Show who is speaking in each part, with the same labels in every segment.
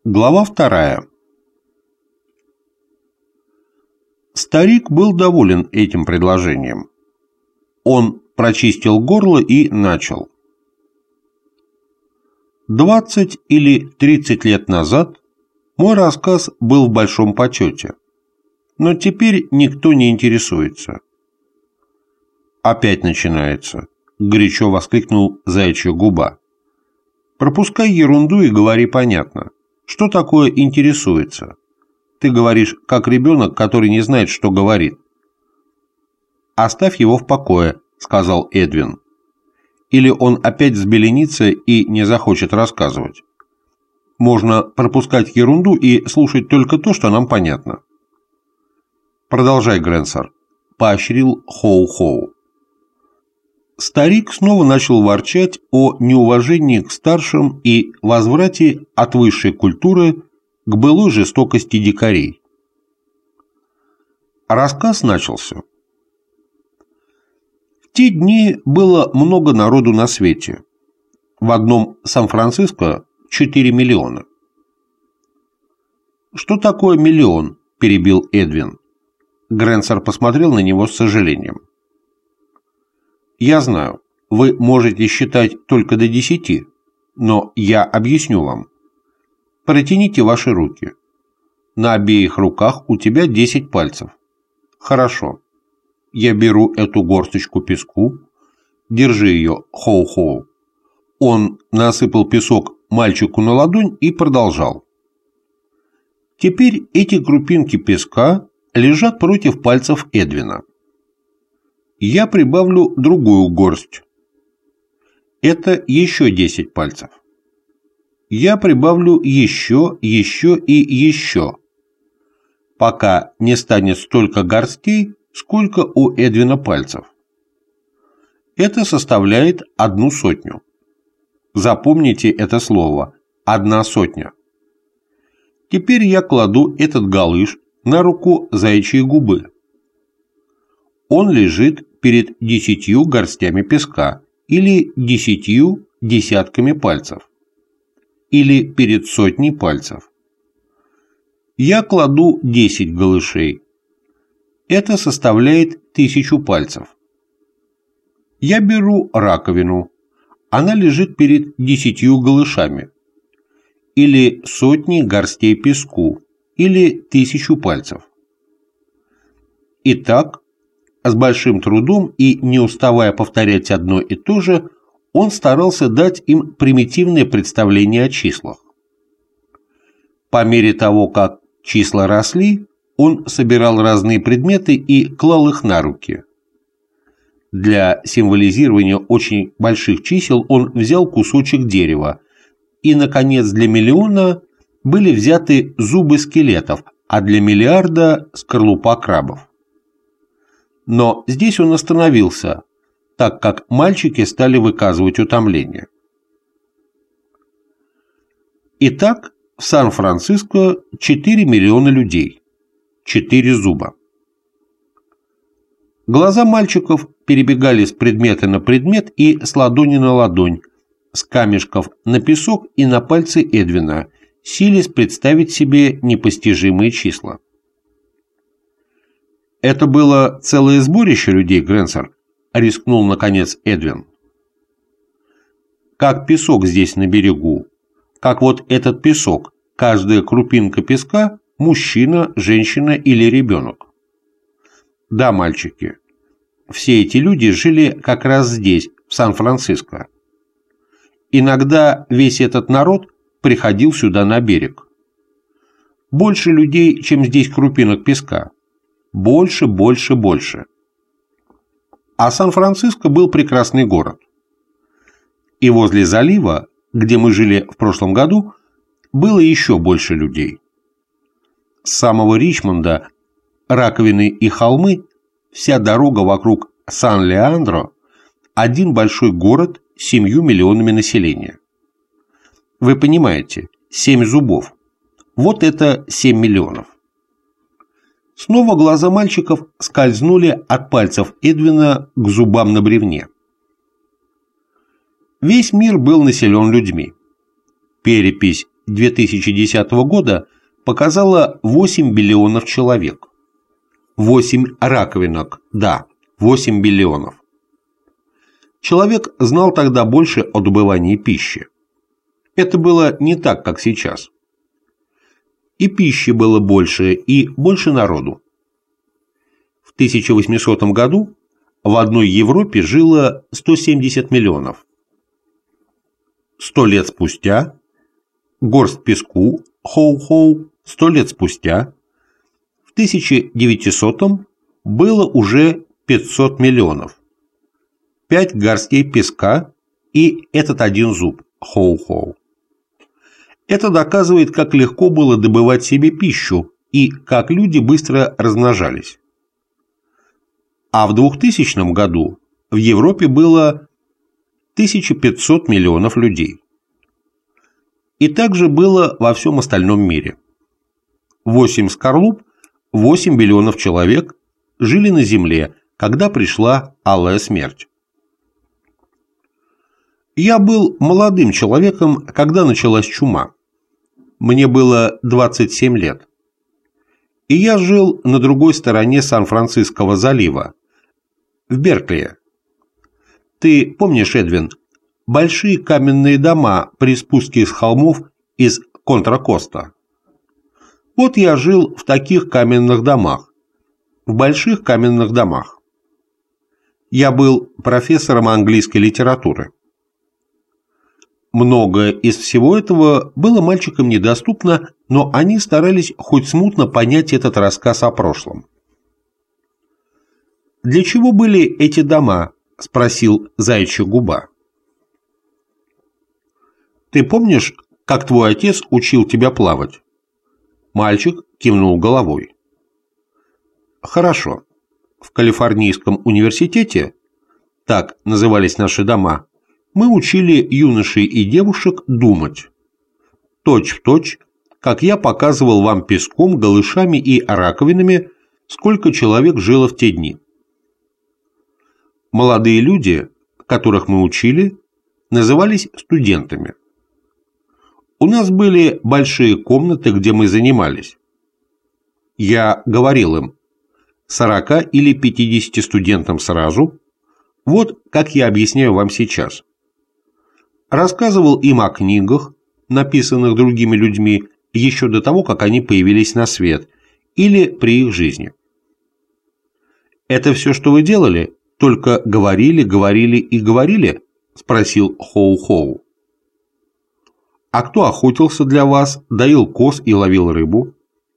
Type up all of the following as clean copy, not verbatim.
Speaker 1: Глава 2. Старик был доволен этим предложением. Он прочистил горло и начал. 20 или 30 лет назад мой рассказ был в большом почете, но теперь никто не интересуется. «Опять начинается», — горячо воскликнул Заячья губа. «Пропускай ерунду и говори понятно. Что такое интересуется? Ты говоришь, как ребенок, который не знает, что говорит». «Оставь его в покое», — сказал Эдвин. «Или он опять взбеленится и не захочет рассказывать. Можно пропускать ерунду и слушать только то, что нам понятно». «Продолжай, Грэнсер», — поощрил Хоу-Хоу. Старик снова начал ворчать о неуважении к старшим и возврате от высшей культуры к былой жестокости дикарей. Рассказ начался. В те дни было много народу на свете. В одном Сан-Франциско 4 миллиона. «Что такое миллион?» – перебил Эдвин. Грэнсер посмотрел на него с сожалением. «Я знаю, вы можете считать только до 10, но я объясню вам. Протяните ваши руки. На обеих руках у тебя 10 пальцев. Хорошо. Я беру эту горсточку песку. Держи ее, Хоу-Хоу». Он насыпал песок мальчику на ладонь и продолжал. Теперь эти крупинки песка лежат против пальцев Эдвина. Я прибавлю другую горсть. Это еще 10 пальцев. Я прибавлю еще и еще, пока не станет столько горстей, сколько у Эдвина пальцев. Это составляет 100. Запомните это слово – 100. Теперь я кладу этот галыш на руку Заячьей губы. Он лежит перед 10 горстями песка или 10 десятками пальцев или перед 100 пальцев. Я кладу 10 галышей. Это составляет 1000 пальцев. Я беру раковину. Она лежит перед 10 галышами или 100 горстей песку или 1000 пальцев. Итак, с большим трудом и не уставая повторять одно и то же, он старался дать им примитивное представление о числах. По мере того, как числа росли, он собирал разные предметы и клал их на руки. Для символизирования очень больших чисел он взял кусочек дерева, и, наконец, для миллиона были взяты зубы скелетов, а для миллиарда – скорлупа крабов. Но здесь он остановился, так как мальчики стали выказывать утомление. Итак, в Сан-Франциско 4 миллиона людей, 4 зуба. Глаза мальчиков перебегали с предмета на предмет и с ладони на ладонь, с камешков на песок и на пальцы Эдвина, силясь представить себе непостижимые числа. «Это было целое сборище людей, Грэнсер», — рискнул, наконец, Эдвин. «Как песок здесь на берегу, как вот этот песок, каждая крупинка песка — мужчина, женщина или ребенок». «Да, мальчики, все эти люди жили как раз здесь, в Сан-Франциско. Иногда весь этот народ приходил сюда на берег. Больше людей, чем здесь крупинок песка. Больше. А Сан-Франциско был прекрасный город. И возле залива, где мы жили в прошлом году, было еще больше людей. С самого Ричмонда, раковины и холмы, вся дорога вокруг Сан-Леандро – один большой город с 7 миллионами населения. Вы понимаете, 7 зубов. Вот это 7 миллионов. Снова глаза мальчиков скользнули от пальцев Эдвина к зубам на бревне. Весь мир был населен людьми. Перепись 2010 года показала 8 биллионов человек. 8 раковинок, да, 8 биллионов. Человек знал тогда больше о добывании пищи. Это было не так, как сейчас. И пищи было больше, и больше народу. В 1800 году в одной Европе жило 170 миллионов. 100 лет спустя, горсть песку, хоу-хоу, 100 лет спустя, в 1900-м было уже 500 миллионов. 5 горстей песка и этот один зуб, хоу-хоу. Это доказывает, как легко было добывать себе пищу и как люди быстро размножались. А в 2000 году в Европе было 1500 миллионов людей. И так же было во всем остальном мире. 8 скорлуп, 8 биллионов человек жили на Земле, когда пришла алая смерть. Я был молодым человеком, когда началась чума. Мне было 27 лет. И я жил на другой стороне Сан-Франциского залива, в Беркли. Ты помнишь, Эдвин, большие каменные дома при спуске с холмов из Контра-Коста? Вот я жил в таких каменных домах, в больших каменных домах. Я был профессором английской литературы. Многое из всего этого было мальчикам недоступно, но они старались хоть смутно понять этот рассказ о прошлом. «Для чего были эти дома?» – спросил Заячья губа. «Ты помнишь, как твой отец учил тебя плавать?» Мальчик кивнул головой. «Хорошо. В Калифорнийском университете, так назывались наши дома, мы учили юношей и девушек думать. Точь-в-точь, как я показывал вам песком, голышами и раковинами, сколько человек жило в те дни. Молодые люди, которых мы учили, назывались студентами. У нас были большие комнаты, где мы занимались. Я говорил им, 40 или 50 студентам сразу, вот как я объясняю вам сейчас. Рассказывал им о книгах, написанных другими людьми, еще до того, как они появились на свет, или при их жизни. «Это все, что вы делали? Только говорили, говорили и говорили?» – спросил Хоу-Хоу. «А кто охотился для вас, доил коз и ловил рыбу?»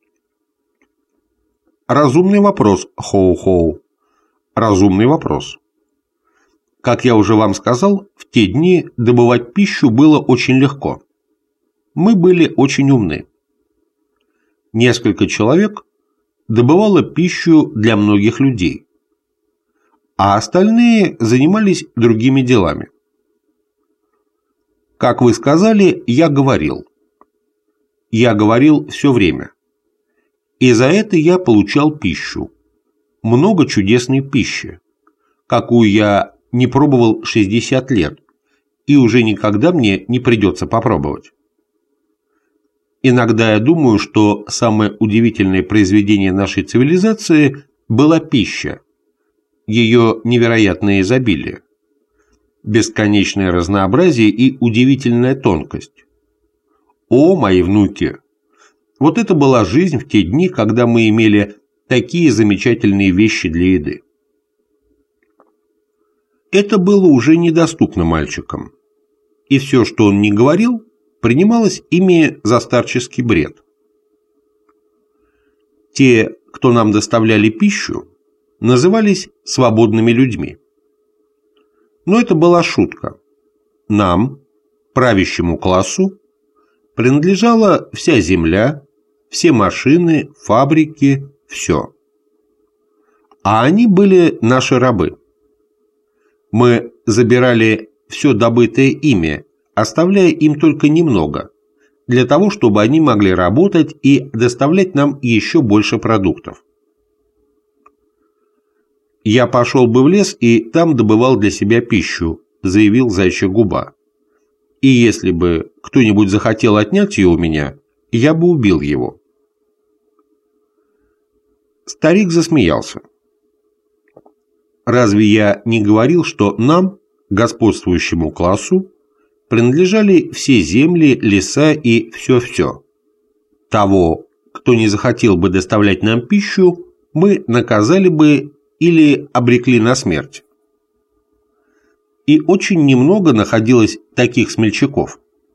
Speaker 1: «Разумный вопрос, Хоу-Хоу. Разумный вопрос. Как я уже вам сказал, в те дни добывать пищу было очень легко. Мы были очень умны. Несколько человек добывало пищу для многих людей, а остальные занимались другими делами. Как вы сказали, я говорил. Я говорил все время. И за это я получал пищу. Много чудесной пищи, какую я не пробовал 60 лет, и уже никогда мне не придется попробовать. Иногда я думаю, что самое удивительное произведение нашей цивилизации была пища, ее невероятное изобилие, бесконечное разнообразие и удивительная тонкость. О, мои внуки! Вот это была жизнь в те дни, когда мы имели такие замечательные вещи для еды. Это было уже недоступно мальчикам, и все, что он не говорил, принималось ими за старческий бред. Те, кто нам доставляли пищу, назывались свободными людьми. Но это была шутка. Нам, правящему классу, принадлежала вся земля, все машины, фабрики, все. А они были наши рабы. Мы забирали все добытое ими, оставляя им только немного, для того, чтобы они могли работать и доставлять нам еще больше продуктов. «Я пошел бы в лес и там добывал для себя пищу», — заявил Заячья губа. И если бы кто-нибудь захотел отнять ее у меня, я бы убил его. Старик засмеялся. Разве я не говорил, что нам, господствующему классу, принадлежали все земли, леса и все-все? Того, кто не захотел бы доставлять нам пищу, мы наказали бы или обрекли на смерть. И очень немного находилось таких смельчаков.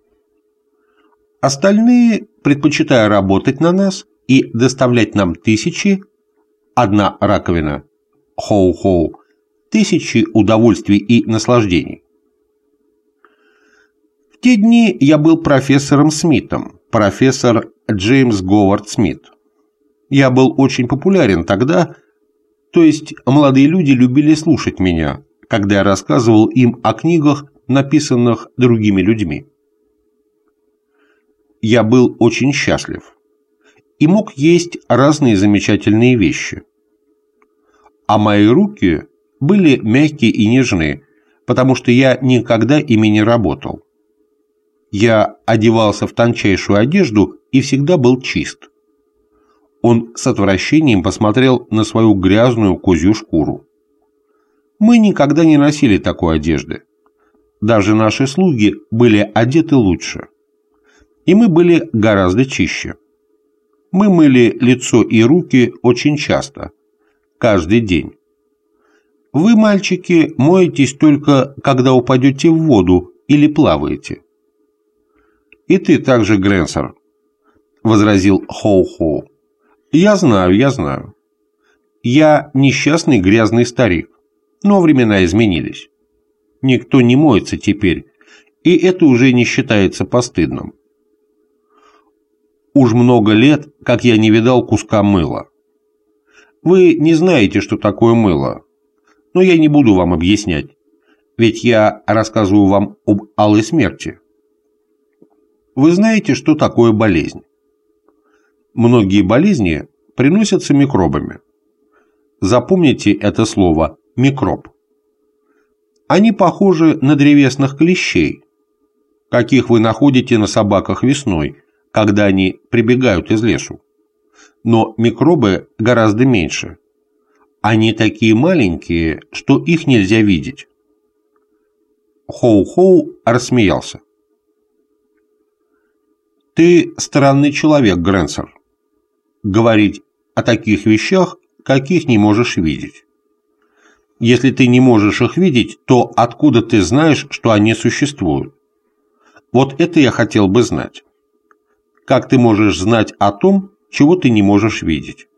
Speaker 1: Остальные, предпочитая работать на нас и доставлять нам тысячи, одна раковина, хоу-хоу, тысячи удовольствий и наслаждений. В те дни я был профессором Смитом, профессор Джеймс Говард Смит. Я был очень популярен тогда, то есть молодые люди любили слушать меня, когда я рассказывал им о книгах, написанных другими людьми. Я был очень счастлив и мог есть разные замечательные вещи. А мои руки были мягкие и нежные, потому что я никогда ими не работал. Я одевался в тончайшую одежду и всегда был чист. Он с отвращением посмотрел на свою грязную козью шкуру. Мы никогда не носили такой одежды. Даже наши слуги были одеты лучше. И мы были гораздо чище. Мы мыли лицо и руки очень часто, каждый день. Вы, мальчики, моетесь только, когда упадете в воду или плаваете. И ты также, Грэнсер, возразил Хоу-Хоу. Я знаю. Я несчастный грязный старик. Но времена изменились. Никто не моется теперь, и это уже не считается постыдным. Уж много лет, как я не видал куска мыла. Вы не знаете, что такое мыло, но я не буду вам объяснять, ведь я рассказываю вам об алой смерти. Вы знаете, что такое болезнь. Многие болезни приносятся микробами. Запомните это слово «микроб». Они похожи на древесных клещей, каких вы находите на собаках весной, когда они прибегают из лесу. Но микробы гораздо меньше. Они такие маленькие, что их нельзя видеть. Хоу-Хоу рассмеялся. Ты странный человек, Грэнсер. Говорить о таких вещах, каких не можешь видеть. Если ты не можешь их видеть, то откуда ты знаешь, что они существуют? Вот это я хотел бы знать. Как ты можешь знать о том, чего ты не можешь видеть?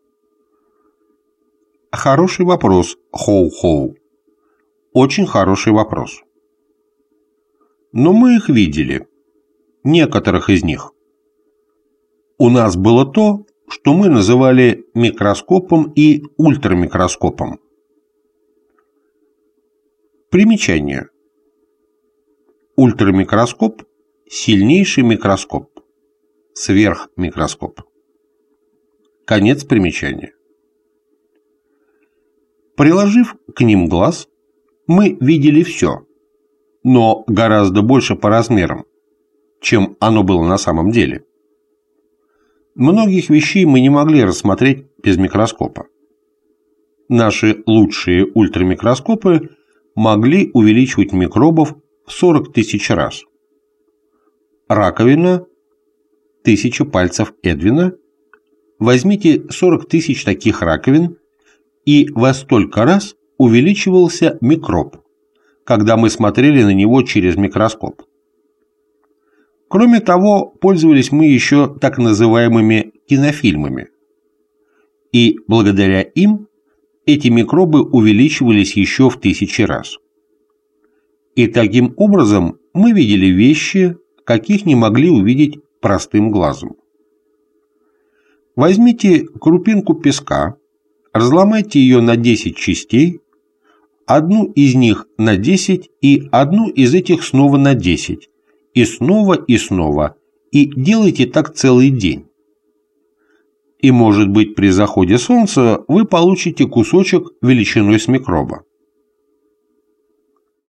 Speaker 1: Хороший вопрос, Хоу-Хоу. Очень хороший вопрос. Но мы их видели. Некоторых из них. У нас было то, что мы называли микроскопом и ультрамикроскопом. Примечание. Ультрамикроскоп – сильнейший микроскоп, сверхмикроскоп. Конец примечания. Приложив к ним глаз, мы видели все, но гораздо больше по размерам, чем оно было на самом деле. Многих вещей мы не могли рассмотреть без микроскопа. Наши лучшие ультрамикроскопы могли увеличивать микробов в 40 тысяч раз. Раковина, 1000 пальцев Эдвина. Возьмите 40 тысяч таких раковин, и во столько раз увеличивался микроб, когда мы смотрели на него через микроскоп. Кроме того, пользовались мы еще так называемыми кинофильмами. И благодаря им эти микробы увеличивались еще в 1000 раз. И таким образом мы видели вещи, каких не могли увидеть простым глазом. Возьмите крупинку песка, разломайте ее на 10 частей, одну из них на 10 и одну из этих снова на 10, и снова, и делайте так целый день. И, может быть, при заходе солнца вы получите кусочек величиной с микроба.